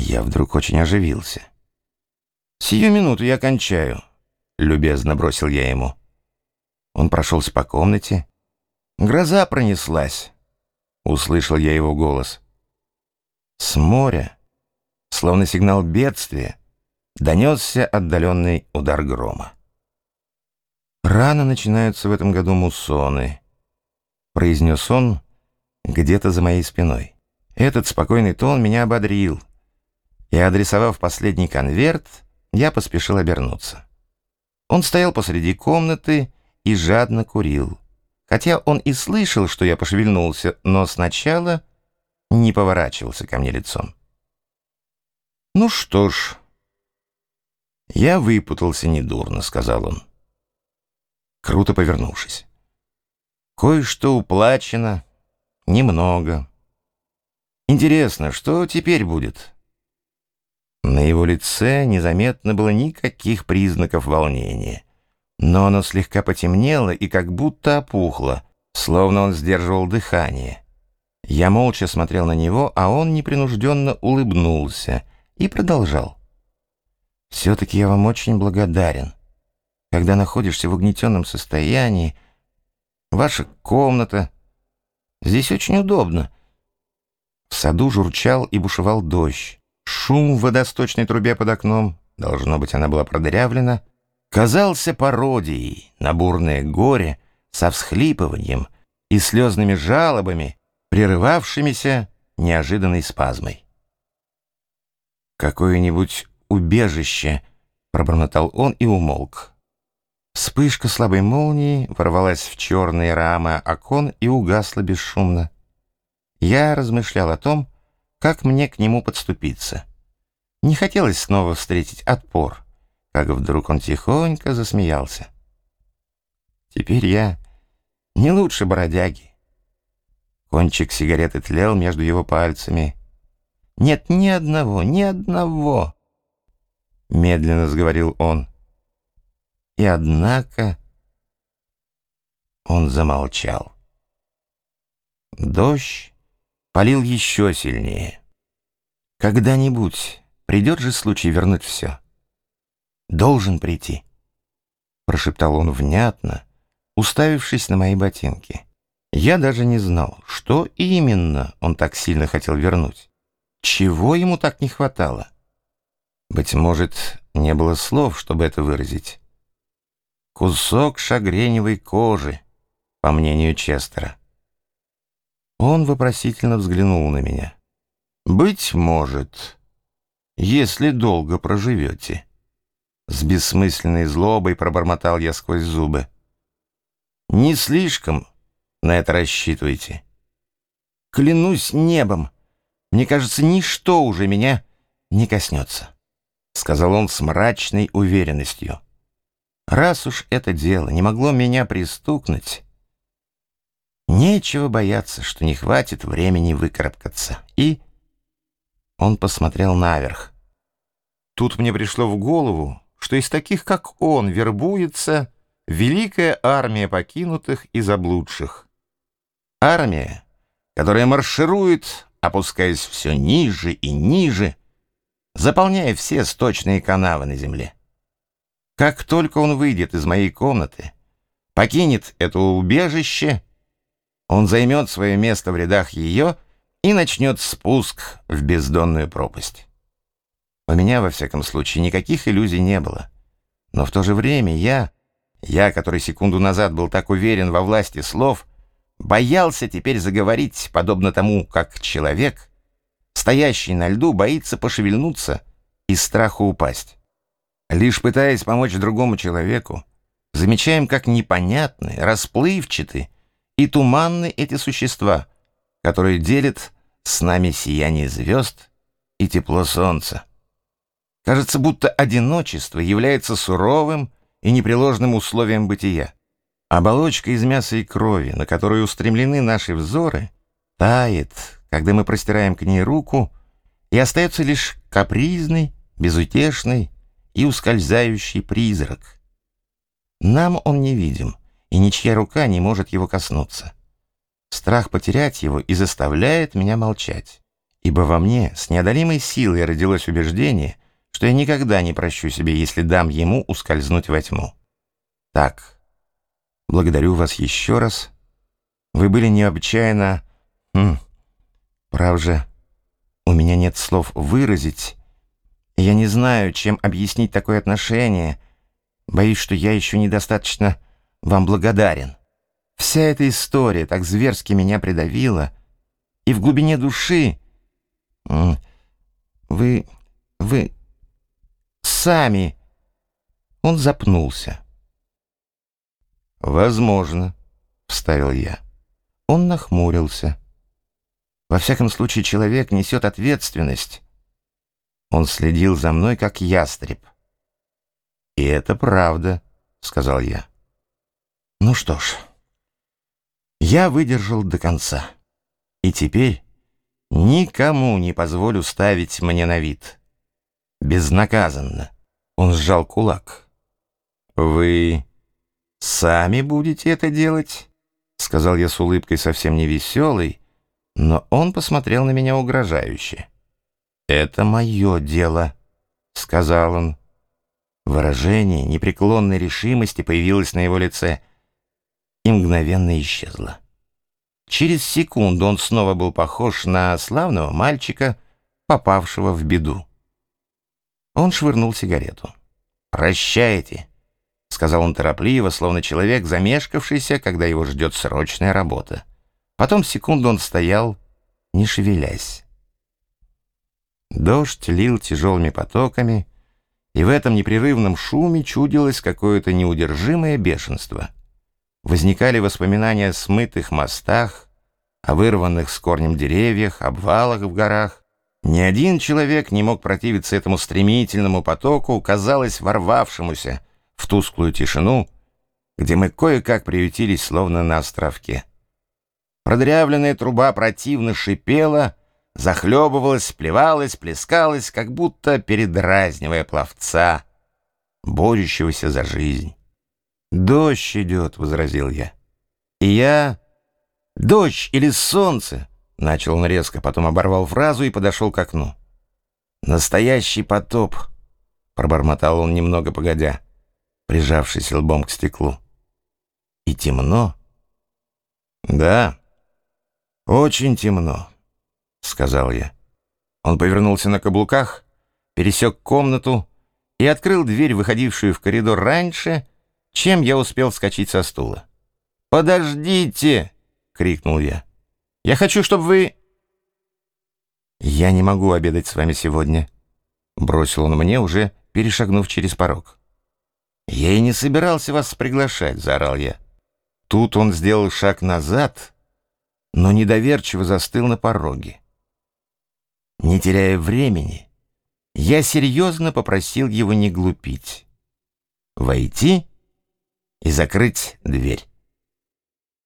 Я вдруг очень оживился. «Сию минуту я кончаю», — любезно бросил я ему. Он прошелся по комнате. «Гроза пронеслась», — услышал я его голос. С моря, словно сигнал бедствия, донесся отдаленный удар грома. «Рано начинаются в этом году муссоны», — произнес он где-то за моей спиной. Этот спокойный тон меня ободрил, и, адресовав последний конверт, я поспешил обернуться. Он стоял посреди комнаты и жадно курил, хотя он и слышал, что я пошевельнулся, но сначала не поворачивался ко мне лицом. «Ну что ж, я выпутался недурно», — сказал он, круто повернувшись. «Кое-что уплачено, немного. Интересно, что теперь будет?» На его лице незаметно было никаких признаков волнения, но оно слегка потемнело и как будто опухло, словно он сдерживал дыхание. Я молча смотрел на него, а он непринужденно улыбнулся и продолжал. «Все-таки я вам очень благодарен. Когда находишься в угнетенном состоянии, ваша комната, здесь очень удобно». В саду журчал и бушевал дождь. Шум в водосточной трубе под окном, должно быть, она была продырявлена, казался пародией на бурное горе со всхлипыванием и слезными жалобами, прерывавшимися неожиданной спазмой. «Какое-нибудь убежище», — пробормотал он и умолк. Вспышка слабой молнии ворвалась в черные рамы окон и угасла бесшумно. Я размышлял о том, как мне к нему подступиться. Не хотелось снова встретить отпор, как вдруг он тихонько засмеялся. Теперь я не лучше бродяги. Кончик сигареты тлел между его пальцами. «Нет, ни одного, ни одного!» Медленно заговорил он. И однако он замолчал. Дождь полил еще сильнее. «Когда-нибудь придет же случай вернуть все. Должен прийти», — прошептал он внятно, уставившись на мои ботинки. Я даже не знал, что именно он так сильно хотел вернуть. Чего ему так не хватало? Быть может, не было слов, чтобы это выразить. Кусок шагреневой кожи, по мнению Честера. Он вопросительно взглянул на меня. «Быть может, если долго проживете». С бессмысленной злобой пробормотал я сквозь зубы. «Не слишком на это рассчитывайте. Клянусь небом, мне кажется, ничто уже меня не коснется», — сказал он с мрачной уверенностью. «Раз уж это дело не могло меня пристукнуть, нечего бояться, что не хватит времени выкарабкаться». И он посмотрел наверх. Тут мне пришло в голову, что из таких, как он, вербуется великая армия покинутых и заблудших. Армия, которая марширует, опускаясь все ниже и ниже, заполняя все сточные канавы на земле. Как только он выйдет из моей комнаты, покинет это убежище, он займет свое место в рядах ее и начнет спуск в бездонную пропасть. У меня, во всяком случае, никаких иллюзий не было. Но в то же время я, который секунду назад был так уверен во власти слов, боялся теперь заговорить, подобно тому, как человек, стоящий на льду, боится пошевельнуться из страха упасть. Лишь пытаясь помочь другому человеку, замечаем, как непонятны, расплывчаты и туманны эти существа, которые делят с нами сияние звезд и тепло солнца. Кажется, будто одиночество является суровым и непреложным условием бытия. Оболочка из мяса и крови, на которую устремлены наши взоры, тает, когда мы простираем к ней руку, и остается лишь капризный, безутешный и ускользающий призрак. Нам он не видим, и ничья рука не может его коснуться. Страх потерять его и заставляет меня молчать. ибо во мне с неодолимой силой родилось убеждение, что я никогда не прощу себе, если дам ему ускользнуть во тьму. Так, благодарю вас еще раз. Вы были необычайно... Прав же, у меня нет слов выразить, и я не знаю, чем объяснить такое отношение. Боюсь, что я еще недостаточно вам благодарен. Вся эта история так зверски меня придавила, и в глубине души вы сами... Он запнулся. «Возможно», — вставил я. Он нахмурился. «Во всяком случае, человек несет ответственность». Он следил за мной, как ястреб. «И это правда», — сказал я. «Ну что ж, я выдержал до конца. И теперь никому не позволю ставить мне на вид. Безнаказанно». Он сжал кулак. «Вы сами будете это делать?» — сказал я с улыбкой совсем не веселой, но он посмотрел на меня угрожающе. «Это мое дело», — сказал он. Выражение непреклонной решимости появилось на его лице и мгновенно исчезло. Через секунду он снова был похож на славного мальчика, попавшего в беду. Он швырнул сигарету. «Прощайте», — сказал он торопливо, словно человек, замешкавшийся, когда его ждет срочная работа. Потом секунду он стоял, не шевелясь. Дождь лил тяжелыми потоками, и в этом непрерывном шуме чудилось какое-то неудержимое бешенство. Возникали воспоминания о смытых мостах, о вырванных с корнем деревьях, обвалах в горах. Ни один человек не мог противиться этому стремительному потоку, казалось, ворвавшемуся в тусклую тишину, где мы кое-как приютились, словно на островке. Продрявленная труба противно шипела, захлебывалась, плевалась, плескалась, как будто передразнивая пловца, борющегося за жизнь. «Дождь идет», — возразил я. «И я... Дождь или солнце?» — начал он резко, потом оборвал фразу и подошел к окну. «Настоящий потоп», — пробормотал он немного погодя, прижавшись лбом к стеклу. «И темно?» «Да, очень темно», — сказал я. Он повернулся на каблуках, пересек комнату и открыл дверь, выходившую в коридор раньше, чем я успел вскочить со стула. «Подождите!» — крикнул я. «Я хочу, чтобы вы...» «Я не могу обедать с вами сегодня», — бросил он мне, уже перешагнув через порог. «Я и не собирался вас приглашать», — заорал я. Тут он сделал шаг назад, но недоверчиво застыл на пороге. Не теряя времени, я серьезно попросил его не глупить, войти и закрыть дверь.